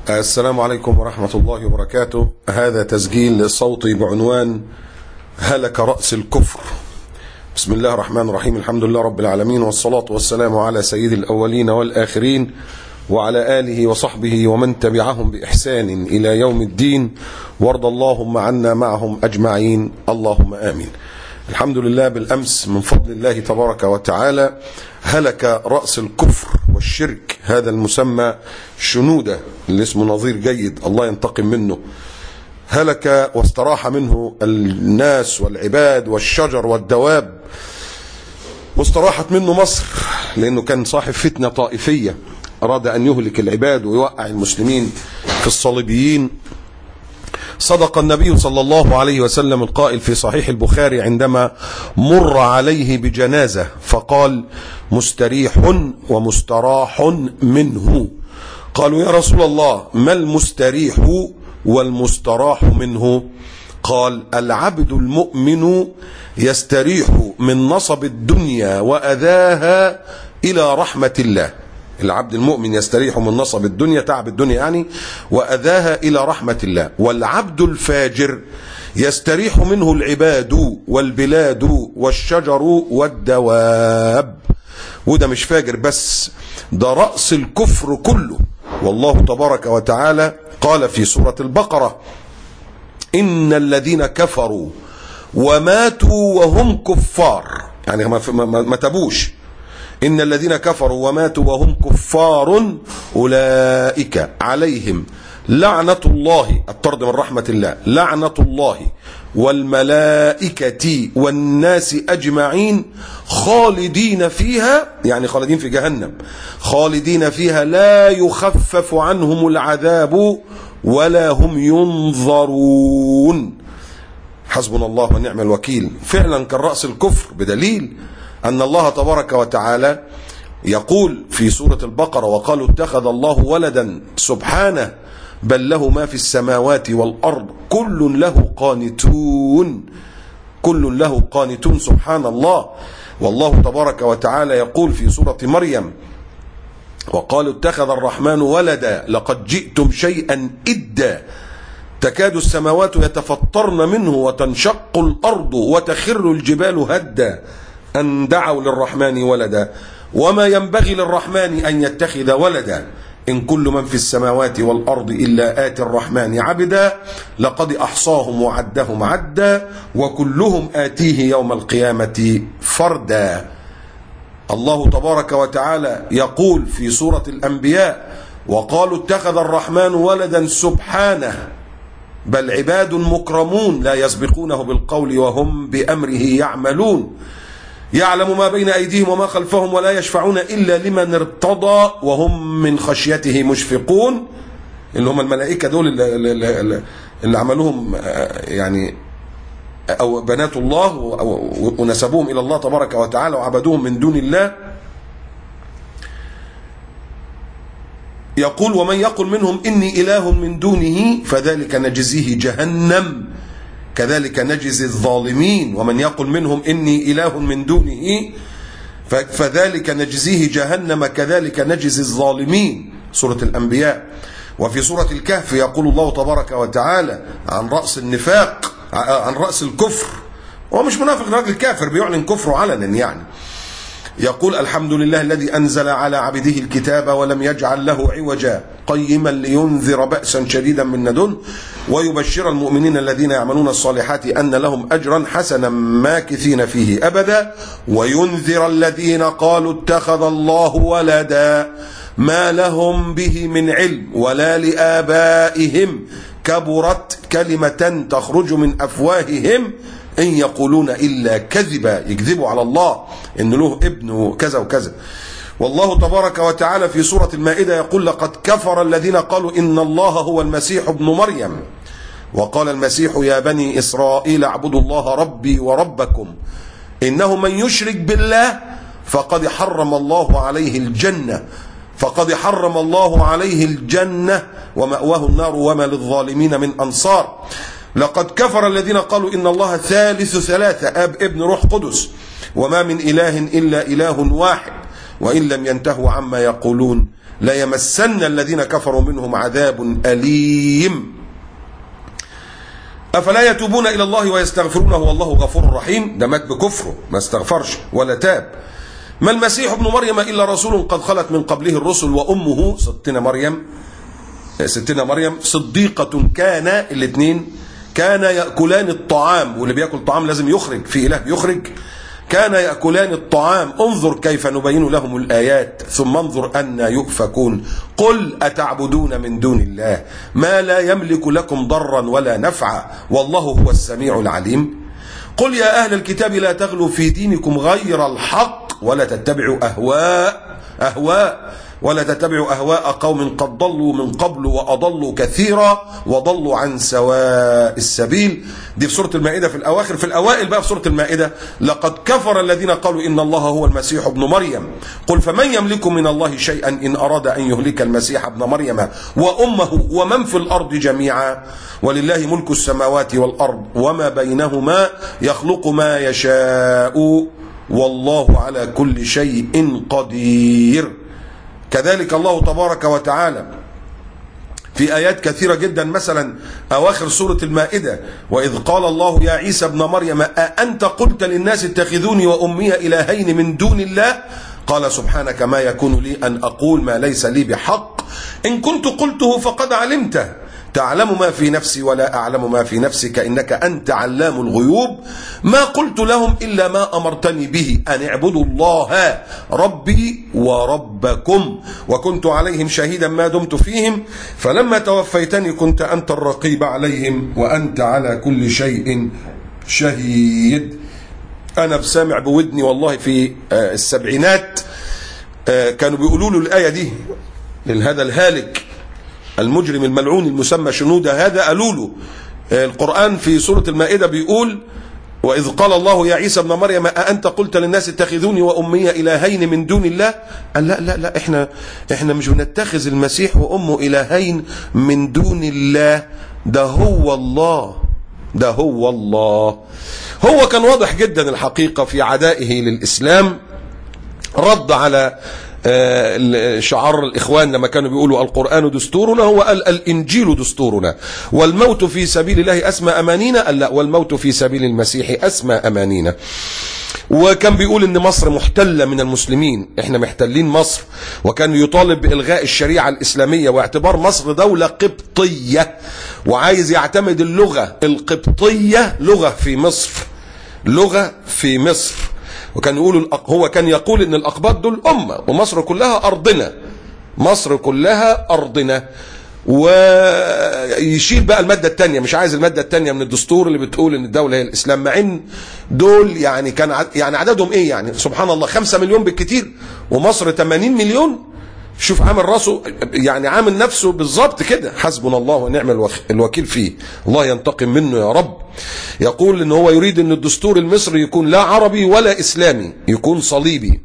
السلام عليكم ورحمة الله وبركاته. هذا تسجيل صوتي بعنوان هلك رأس الكفر. بسم الله الرحمن الرحيم. الحمد لله رب العالمين، والصلاة والسلام على سيد الأولين والآخرين وعلى آله وصحبه ومن تبعهم بإحسان إلى يوم الدين، وارض اللهم عنا معهم أجمعين، اللهم آمين. الحمد لله. بالأمس من فضل الله تبارك وتعالى هلك رأس الكفر والشرك، هذا المسمى شنودة اللي اسمه نظير جيد، الله ينتقم منه. هلك واستراح منه الناس والعباد والشجر والدواب، واستراحت منه مصر لأنه كان صاحب فتنة طائفية، أراد أن يهلك العباد ويوقع المسلمين في الصليبيين. صدق النبي صلى الله عليه وسلم القائل في صحيح البخاري عندما مر عليه بجنازة فقال: مستريح ومستراح منه. قالوا: يا رسول الله، ما المستريح والمستراح منه؟ قال: العبد المؤمن يستريح من نصب الدنيا وأذاها إلى رحمة الله. العبد المؤمن يستريح من نصب الدنيا، تعب الدنيا يعني، وأذاها إلى رحمة الله. والعبد الفاجر يستريح منه العباد والبلاد والشجر والدواب. وده مش فاجر بس، ده رأس الكفر كله. والله تبارك وتعالى قال في سورة البقرة: إن الذين كفروا وماتوا وهم كفار، يعني ما تبوش. إن الذين كفروا وماتوا وهم كفار أولئك عليهم لعنة الله، الطرد من رحمة الله، لعنة الله والملائكة والناس أجمعين خالدين فيها، يعني خالدين في جهنم، خالدين فيها لا يخفف عنهم العذاب ولا هم ينظرون. حسبنا الله ونعم الوكيل. فعلا كان رأس الكفر، بدليل أن الله تبارك وتعالى يقول في سورة البقرة: وقالوا اتخذ الله ولدا سبحانه بل له ما في السماوات والأرض كل له قانتون، كل له قانتون، سبحان الله. والله تبارك وتعالى يقول في سورة مريم: وقالوا اتخذ الرحمن ولدا لقد جئتم شيئا إدا تكاد السماوات يتفطرن منه وتنشق الأرض وتخر الجبال هدا أن دعوا للرحمن ولدا وما ينبغي للرحمن أن يتخذ ولدا إن كل من في السماوات والأرض إلا آتي الرحمن عبدا لقد أحصاهم وعدهم عدا وكلهم آتيه يوم القيامة فردا. الله تبارك وتعالى يقول في سورة الأنبياء: وقالوا اتخذ الرحمن ولدا سبحانه بل عباد مكرمون لا يسبقونه بالقول وهم بأمره يعملون يعلم ما بين أيديهم وما خلفهم ولا يشفعون إلا لمن ارتضى وهم من خشيته مشفقون. اللي هم الملائكة دول اللي عملوهم يعني أو بنات الله ونسبوهم إلى الله تبارك وتعالى وعبدوهم من دون الله. يقول: ومن يقل منهم إني إله من دونه فذلك نجزيه جهنم كذلك نجزي الظالمين. ومن يقل منهم إني إله من دونه فذلك نجزيه جهنم كذلك نجزي الظالمين. سورة الأنبياء. وفي سورة الكهف يقول الله تبارك وتعالى عن رأس النفاق، عن رأس الكفر، هو مش منافق، راجل كافر بيعلن كفره علنا يعني. يقول: الحمد لله الذي أنزل على عبده الكتاب ولم يجعل له عوجا قيما لينذر بأسا شديدا من لدنه ويبشر المؤمنين الذين يعملون الصالحات أن لهم أجرا حسنا ماكثين فيه أبدا وينذر الذين قالوا اتخذ الله ولدا ما لهم به من علم ولا لآبائهم كبرت كلمة تخرج من أفواههم إن يقولون إلا كذبا، يكذبوا على الله إن له ابن وكذا وكذا. والله تبارك وتعالى في سورة المائدة يقول: لقد كفر الذين قالوا إن الله هو المسيح ابن مريم وقال المسيح يا بني إسرائيل اعبدوا الله ربي وربكم إنه من يشرك بالله فقد حرم الله عليه الجنة ومأواه النار وما للظالمين من أنصار. لقد كفر الذين قالوا إن الله ثالث ثلاثة، أب ابن روح قدس، وما من إله إلا إله واحد وإن لم ينتهوا عما يقولون ليمسن الذين كفروا منهم عذاب أليم. أفلا يتوبون إلى الله ويستغفرونه والله غفور رحيم. ده مات بكفره، ما استغفرش ولا تاب. ما المسيح ابن مريم إلا رسول قد خلت من قبله الرسل وأمه ستنا مريم صديقة كان، الاثنين كان يأكلان الطعام، واللي بيأكل طعام لازم يخرج، في إله يخرج. كان يأكلان الطعام انظر كيف نبين لهم الآيات ثم انظر أنى يؤفكون. قل أتعبدون من دون الله ما لا يملك لكم ضرا ولا نفعا والله هو السميع العليم. قل يا أهل الكتاب لا تغلوا في دينكم غير الحق ولا تتبعوا أهواء قوم قد ضلوا من قبل وأضلوا كثيرا وضلوا عن سواء السبيل. دي في سورة المائدة في الأواخر. في الأوائل بقى في سورة المائدة لقد كفر الذين قالوا إن الله هو المسيح ابن مريم قل فمن يملك من الله شيئا إن أراد أن يهلك المسيح ابن مريم وأمه ومن في الأرض جميعا ولله ملك السماوات والأرض وما بينهما يخلق ما يشاء والله على كل شيء قدير. كذلك الله تبارك وتعالى في آيات كثيرة جدا، مثلا أواخر سورة المائدة وإذ قال الله يا عيسى ابن مريم أأنت قلت للناس اتخذوني وأمي إلهين من دون الله قال سبحانك ما يكون لي أن أقول ما ليس لي بحق إن كنت قلته فقد علمته تعلم ما في نفسي ولا أعلم ما في نفسك إنك أنت علام الغيوب ما قلت لهم إلا ما أمرتني به أن اعبدوا الله ربي وربكم وكنت عليهم شهيدا ما دمت فيهم فلما توفيتني كنت أنت الرقيب عليهم وأنت على كل شيء شهيد. أنا بسامع بودني والله في السبعينات كانوا بيقولوا له الآية دي لهذا الهالك المجرم الملعون المسمى شنودة هذا، قالوا له القرآن في سورة المائدة بيقول وإذ قال الله يا عيسى ابن مريم أأنت قلت للناس اتخذوني وأمي إلهين من دون الله. قال لا لا لا احنا مش بنتخذ المسيح وأمه إلهين من دون الله، ده هو الله، ده هو الله. هو كان واضح جدا الحقيقة في عدائه للإسلام، رد على شعار الإخوان لما كانوا بيقولوا القرآن دستورنا، هو قال الإنجيل دستورنا والموت في سبيل الله أسمى أمانينا، قال لا والموت في سبيل المسيح أسمى أمانينا. وكان بيقول ان مصر محتلة من المسلمين، احنا محتلين مصر، وكان يطالب بإلغاء الشريعة الإسلامية واعتبار مصر دولة قبطية وعايز يعتمد اللغة القبطية لغة في مصر، لغة في مصر. وكان يقول هو كان يقول ان الأقباط دول أمة ومصر كلها أرضنا، مصر كلها أرضنا. ويشيل بقى المادة الثانية، مش عايز المادة الثانية من الدستور اللي بتقول ان الدولة هي الإسلام، مع ان دول يعني كان يعني عددهم ايه يعني سبحان الله 5 مليون بالكتير ومصر 80 مليون. شوف عامل راسه يعني عامل نفسه بالظبط كده، حسبنا الله ونعم الوكيل فيه، الله ينتقم منه يا رب. يقول ان هو يريد ان الدستور المصري يكون لا عربي ولا إسلامي، يكون صليبي.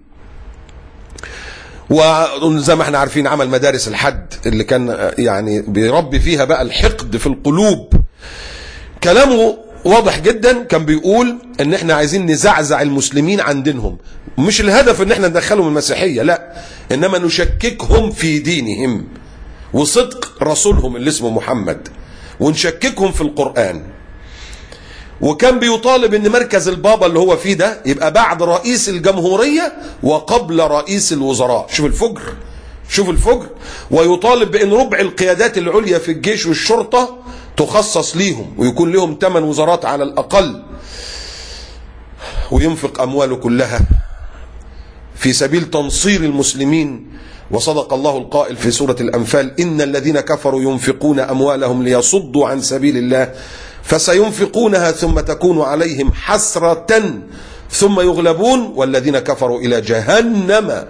وزي ما احنا عارفين عمل مدارس الحد اللي كان يعني بيربي فيها بقى الحقد في القلوب. كلامه واضح جدا، كان بيقول ان احنا عايزين نزعزع المسلمين عن دينهم، مش الهدف ان احنا ندخلهم المسيحية، لا، انما نشككهم في دينهم وصدق رسولهم اللي اسمه محمد، ونشككهم في القرآن. وكان بيطالب ان مركز البابا اللي هو فيه ده يبقى بعد رئيس الجمهورية وقبل رئيس الوزراء. شوف الفجر، شوف الفجر. ويطالب بان ربع القيادات العليا في الجيش والشرطة تخصص ليهم ويكون لهم 8 وزارات على الأقل، وينفق أمواله كلها في سبيل تنصير المسلمين. وصدق الله القائل في سورة الأنفال إن الذين كفروا ينفقون أموالهم ليصدوا عن سبيل الله فسينفقونها ثم تكون عليهم حسرة ثم يغلبون والذين كفروا إلى جهنم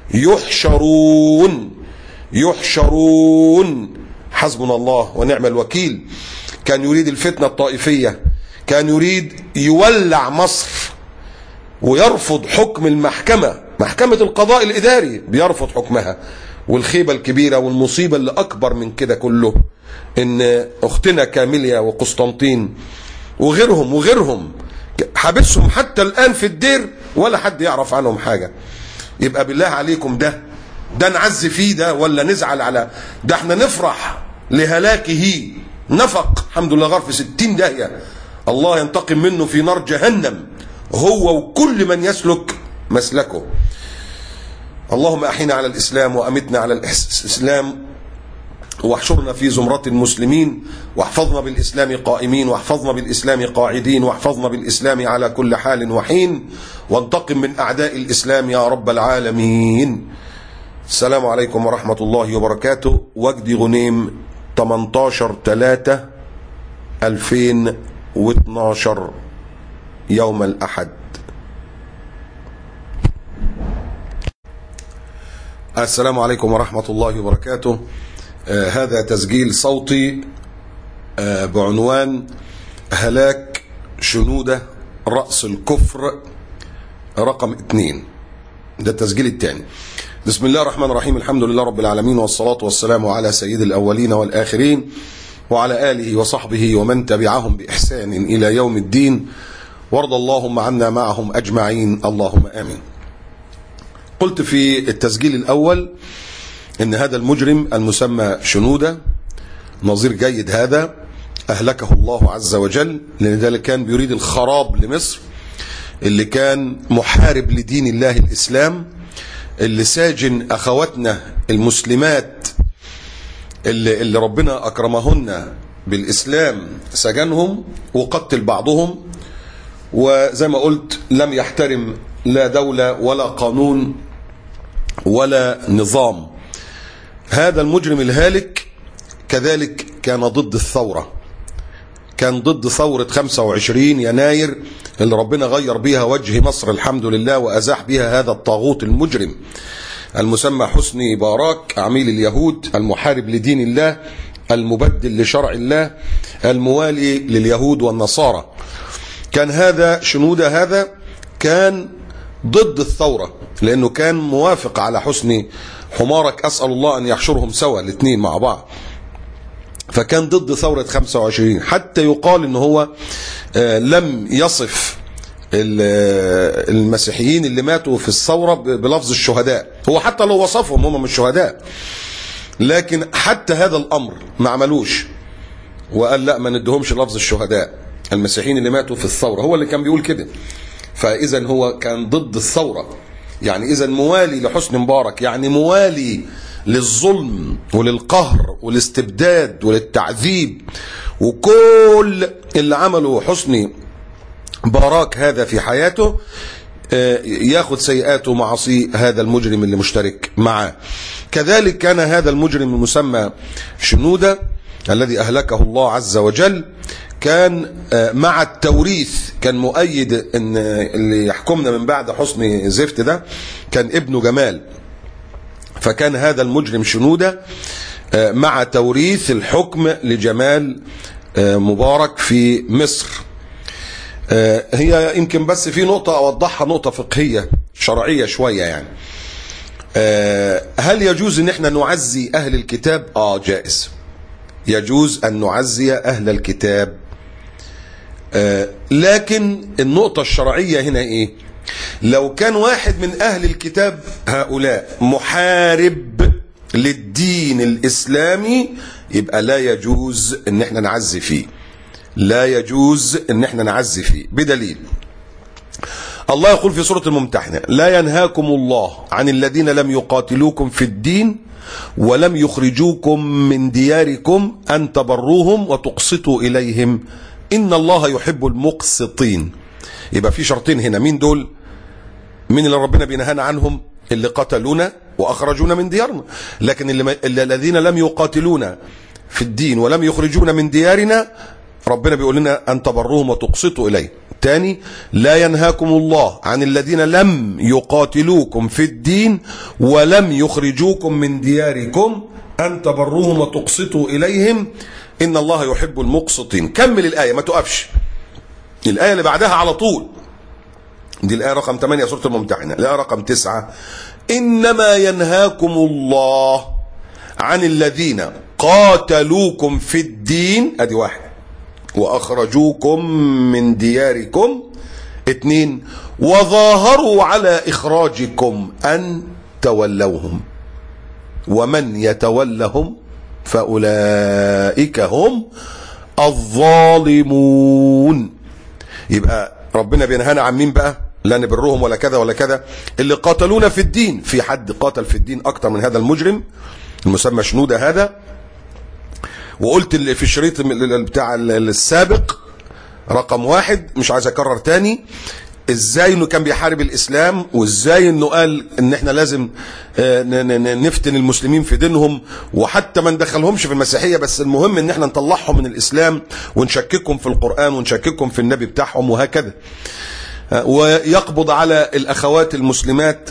يحشرون. حسبنا الله ونعم الوكيل. كان يريد الفتنة الطائفية، كان يريد يولع مصر ويرفض حكم المحكمة، محكمة القضاء الإداري بيرفض حكمها. والخيبة الكبيرة والمصيبة اللي أكبر من كده كله إن أختنا كاميليا وقسطنطين وغيرهم حابسهم حتى الآن في الدير ولا حد يعرف عنهم حاجة. يبقى بالله عليكم ده ده نعز فيه ده ولا نزعل على ده؟ احنا نفرح لهلاكه. نفق الحمد لله، غار في 60 داهية، الله ينتقم منه في نار جهنم هو وكل من يسلك مسلكه. اللهم أحينا على الإسلام وأمتنا على الإسلام، واحشرنا في زمرة المسلمين، واحفظنا بالإسلام قائمين، واحفظنا بالإسلام قاعدين، واحفظنا بالإسلام على كل حال وحين، وانتقم من أعداء الإسلام يا رب العالمين. السلام عليكم ورحمة الله وبركاته. وجدي غنيم 18/3/2012 يوم الأحد. السلام عليكم ورحمة الله وبركاته. هذا تسجيل صوتي بعنوان هلاك شنودة رأس الكفر رقم 2. ده التسجيل الثاني. بسم الله الرحمن الرحيم، الحمد لله رب العالمين، والصلاة والسلام على سيد الأولين والآخرين، وعلى آله وصحبه ومن تبعهم بإحسان إلى يوم الدين، وارض اللهم عنا معهم أجمعين، اللهم آمين. قلت في التسجيل الأول إن هذا المجرم المسمى شنودة نظير جيد هذا أهلكه الله عز وجل، لأن ذلك كان بيريد الخراب لمصر، اللي كان محارب لدين الله الإسلام، اللي ساجن أخواتنا المسلمات اللي ربنا أكرمهن بالإسلام، سجنهم وقتل بعضهم، وزي ما قلت لم يحترم لا دولة ولا قانون ولا نظام. هذا المجرم الهالك كذلك كان ضد الثورة، كان ضد ثورة 25 يناير اللي ربنا غير بيها وجه مصر الحمد لله، وأزاح بها هذا الطاغوت المجرم المسمى حسني مبارك، عميل اليهود، المحارب لدين الله، المبدل لشرع الله، الموالي لليهود والنصارى. كان هذا شنودة هذا كان ضد الثورة، لأنه كان موافق على حسني مبارك، أسأل الله أن يحشرهم سوا الاثنين مع بعض. فكان ضد ثورة 25، حتى يقال أنه هو لم يصف المسيحيين اللي ماتوا في الثورة بلفظ الشهداء، هو حتى لو وصفهم هم مش شهداء، لكن حتى هذا الأمر ما عملوش، وقال لا ما ندهمش لفظ الشهداء، المسيحيين اللي ماتوا في الثورة، هو اللي كان بيقول كده. فإذا هو كان ضد الثورة، يعني إذا موالي لحسني مبارك، يعني موالي للظلم وللقهر والاستبداد وللتعذيب، وكل اللي عمله حسني مبارك هذا في حياته ياخد سيئاته ومعاصي هذا المجرم اللي مشترك معاه. كذلك كان هذا المجرم المسمى شنودة الذي أهلكه الله عز وجل كان مع التوريث، كان مؤيد ان اللي يحكمنا من بعد حسني زفت ده كان ابنه جمال. فكان هذا المجرم شنودة مع توريث الحكم لجمال مبارك في مصر. هي يمكن بس في نقطة أوضحها، نقطة فقهية شرعية شوية يعني. هل يجوز ان احنا نعزي أهل الكتاب؟ جائز، يجوز أن نعزي أهل الكتاب، لكن النقطة الشرعية هنا إيه؟ لو كان واحد من أهل الكتاب هؤلاء محارب للدين الإسلامي يبقى لا يجوز أن احنا نعزي فيه، لا يجوز أن احنا نعزي فيه، بدليل الله يقول في سورة الممتحنة: لا ينهاكم الله عن الذين لم يقاتلوكم في الدين ولم يخرجوكم من دياركم أن تبروهم وتقسطوا إليهم إن الله يحب المقسطين. يبقى في شرطين هنا، مين دول؟ مين اللي ربنا بينهانا عنهم؟ اللي قتلونا وأخرجونا من ديارنا. لكن الذين لم يقاتلونا في الدين ولم يخرجونا من ديارنا ربنا بيقول لنا أن تبروهم وتقسطوا إليهم. تاني: لا ينهاكم الله عن الذين لم يقاتلوكم في الدين ولم يخرجوكم من دياركم أن تبروهم وتقسطوا إليهم إن الله يحب المقسطين. كمل الآية، ما تقفش، الآية اللي بعدها على طول، دي الآية رقم 8 سورة الممتحنة. الآية رقم 9: إنما ينهاكم الله عن الذين قاتلوكم في الدين، أدي واحد، وأخرجوكم من دياركم، 2، وظاهروا على إخراجكم أن تولوهم. ومن يتولهم فأولئك هم الظالمون. يبقى ربنا بينهانا عن مين بقى؟ لا نبرهم ولا كذا ولا كذا، اللي قاتلونا في الدين. في حد قاتل في الدين اكتر من هذا المجرم المسمى شنودة هذا؟ وقلت اللي في الشريط بتاع السابق رقم 1، مش عايز اكرر تاني، ازاي انه كان بيحارب الاسلام، وازاي انه قال ان احنا لازم نفتن المسلمين في دينهم، وحتى ما ندخلهمش في المسيحيه، بس المهم ان احنا نطلعهم من الاسلام ونشككهم في القران ونشككهم في النبي بتاعهم وهكذا. ويقبض على الاخوات المسلمات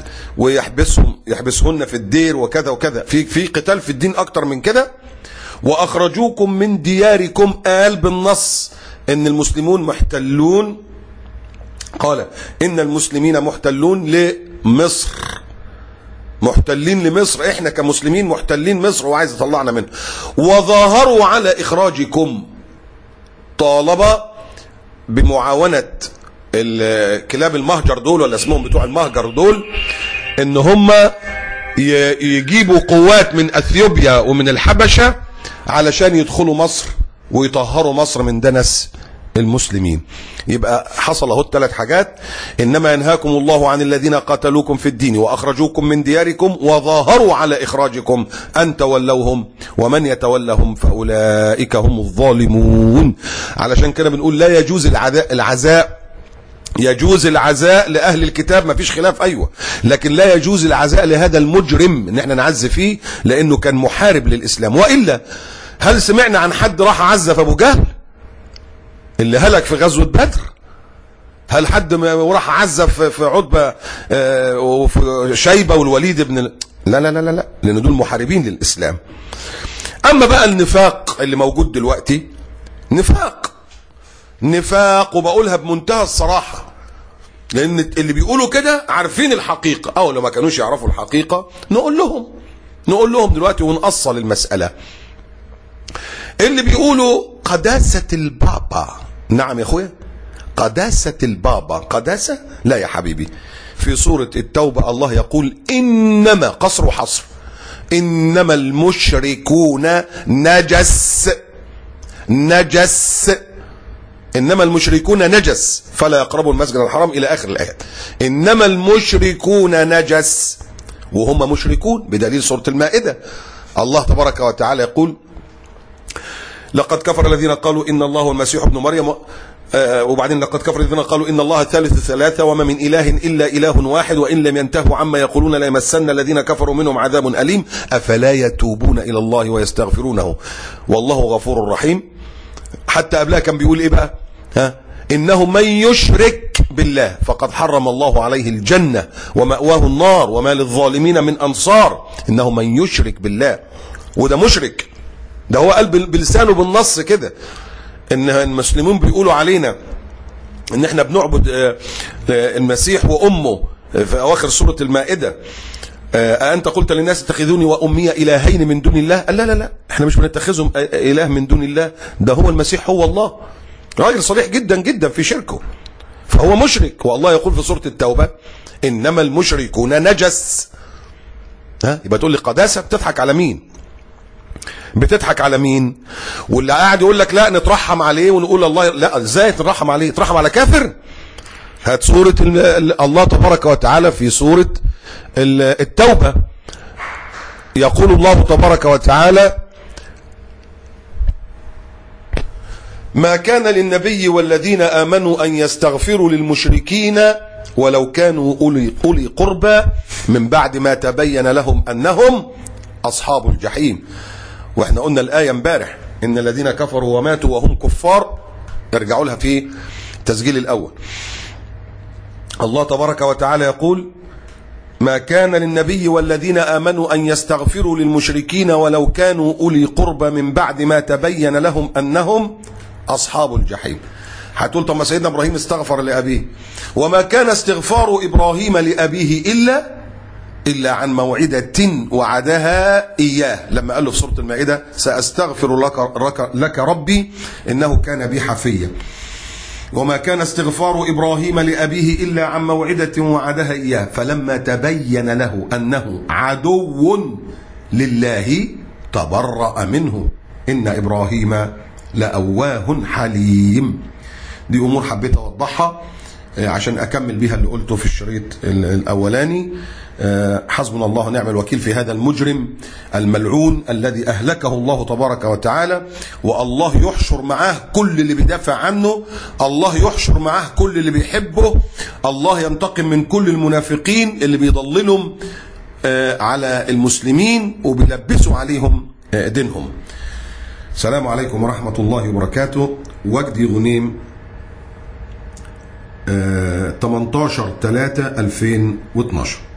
ويحبسهن في الدير وكذا وكذا. في قتال في الدين اكتر من كده. واخرجوكم من دياركم، قال بالنص ان المسلمون محتلون، قال ان المسلمين محتلون لمصر، محتلين لمصر، احنا كمسلمين محتلين مصر وعايز يطلعنا منها. وظاهروا على اخراجكم، طالب بمعاونة الكلاب المهجر دول، ولا اسمهم بتوع المهجر دول، ان هم يجيبوا قوات من اثيوبيا ومن الحبشة علشان يدخلوا مصر ويطهروا مصر من دنس المسلمين. يبقى حصل اهو 3 حاجات: انما ينهاكم الله عن الذين قاتلوكم في الدين واخرجوكم من دياركم وظاهروا على اخراجكم ان تولوهم ومن يتولهم فاولئك هم الظالمون. علشان كده بنقول لا يجوز العزاء. يجوز العزاء لاهل الكتاب، مفيش خلاف، ايوه، لكن لا يجوز العزاء لهذا المجرم ان احنا نعز فيه لانه كان محارب للاسلام. والا هل سمعنا عن حد راح عزى في ابو جهل اللي هلك في غزوة بدر؟ هل حد راح عزة في عتبة وفي شيبة والوليد بن لا لا لا لا، لأن دول محاربين للإسلام. أما بقى النفاق اللي موجود دلوقتي، نفاق، وبقولها بمنتهى الصراحة، لأن اللي بيقولوا كده عارفين الحقيقة، أو لو ما كانوش يعرفوا الحقيقة نقول لهم دلوقتي ونأصل المسألة. اللي بيقولوا قداسة البابا، نعم يا اخويا، قداسة البابا، قداسة؟ لا يا حبيبي. في سورة التوبة الله يقول إنما، قصر وحصر، إنما المشركون نجس، إنما المشركون نجس فلا يقربوا المسجد الحرام إلى آخر الآيات. إنما المشركون نجس، وهم مشركون بدليل سورة المائدة. الله تبارك وتعالى يقول لقد كفر الذين قالوا إن الله هو المسيح ابن مريم، وبعدين لقد كفر الذين قالوا إن الله ثالث ثلاثة وما من إله إلا إله واحد وإن لم ينتهوا عما يقولون ليمسن الذين كفروا منهم عذاب أليم أفلا يتوبون إلى الله ويستغفرونه والله غفور رحيم. حتى قبلها كان بيقول إيه بقى؟ إنه من يشرك بالله فقد حرم الله عليه الجنة ومأواه النار وما للظالمين من أنصار. إنه من يشرك بالله، وده مشرك، ده هو قال بلسانه بالنص كده ان المسلمون بيقولوا علينا ان احنا بنعبد المسيح وامه في اواخر سورة المائدة. أأنت قلت للناس اتخذوني وأمي إلهين من دون الله؟ قال لا لا لا، احنا مش بنتخذهم إله من دون الله، ده هو المسيح هو الله. راجل صريح جدا جدا في شركه، فهو مشرك. والله يقول في سورة التوبة إنما المشركون نجس. يبقى تقول لي قداسة؟ بتضحك على مين؟ بتضحك على مين؟ واللي قاعد يقول لك لا نترحم عليه ونقول الله، لا، ازاي ترحم عليه؟ ترحم على كافر؟ هات سورة الله تبارك وتعالى في سورة التوبة، يقول الله تبارك وتعالى ما كان للنبي والذين آمنوا أن يستغفروا للمشركين ولو كانوا أولي قربى من بعد ما تبين لهم أنهم أصحاب الجحيم. واحنا قلنا الآية امبارح إن الذين كفروا وماتوا وهم كفار، ارجعوا لها في التسجيل الأول. الله تبارك وتعالى يقول ما كان للنبي والذين آمنوا أن يستغفروا للمشركين ولو كانوا أولي قربى من بعد ما تبين لهم أنهم أصحاب الجحيم. هتقول طب ما سيدنا إبراهيم استغفر لأبيه، وما كان استغفار إبراهيم لأبيه إلا عن موعدة وعدها إياه، لما قال له في سورة المائدة سأستغفر لك ربي إنه كان بي حفيا. وما كان استغفار إبراهيم لأبيه إلا عن موعدة وعدها إياه فلما تبين له أنه عدو لله تبرأ منه إن إبراهيم لأواه حليم. دي أمور حبيت أوضحها عشان أكمل بها اللي قلته في الشريط الأولاني. حسبنا الله ونعم الوكيل في هذا المجرم الملعون الذي أهلكه الله تبارك وتعالى، والله يحشر معاه كل اللي بيدافع عنه، الله يحشر معاه كل اللي بيحبه، الله ينتقم من كل المنافقين اللي بيضللهم على المسلمين وبيلبسوا عليهم دينهم. السلام عليكم ورحمة الله وبركاته. وجدي غنيم 18/3/2012.